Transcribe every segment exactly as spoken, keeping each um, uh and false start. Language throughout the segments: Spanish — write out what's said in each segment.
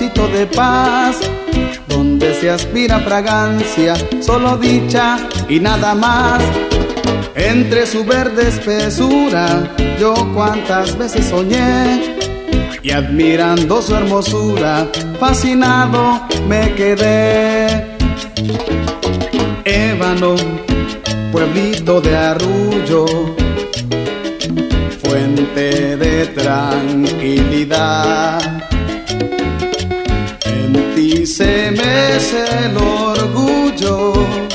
pocito de paz, donde se aspira fragancia, solo dicha y nada más. Entre su verde espesura, yo cuántas veces soñé, y admirando su hermosura, fascinado me quedé. Ébano, pueblito de arrullo, fuente de tranquilidad. En ti se mece el orgullo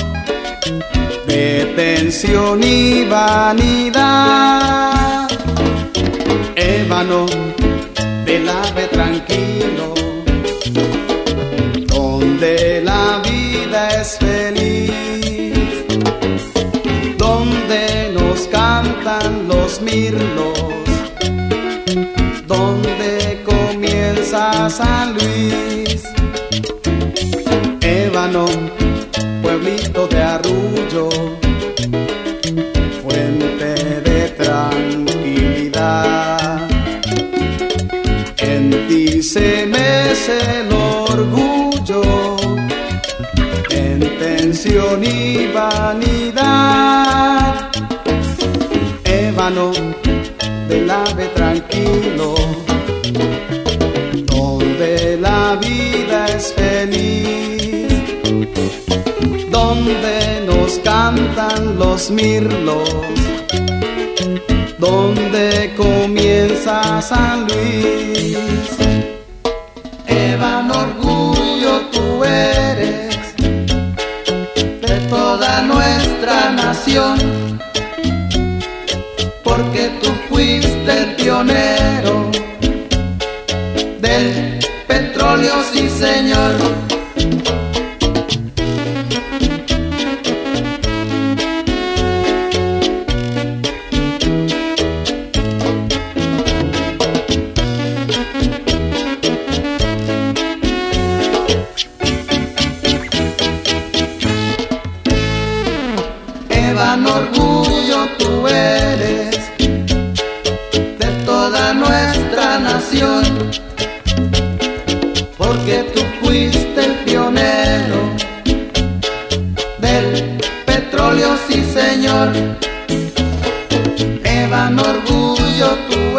de tensión y vanidad. Ébano del ave tranquilo, donde la vida es feliz, donde nos cantan los mirlos, donde comienza San Luis. Ébano, pueblito de arrullo, fuente de tranquilidad. En ti se mece el orgullo, en tensión y vanidad. Ébano del ave tranquilo, donde la vida es feliz, donde nos cantan los mirlos, donde comienza San Luis. Ébano, orgullo tú eres de toda nuestra nación, porque tú fuiste el pionero del petróleo, sí señor. Ébano, orgullo tú eres de toda nuestra nación, porque tú fuiste el pionero del petróleo, sí señor. Ébano, orgullo tú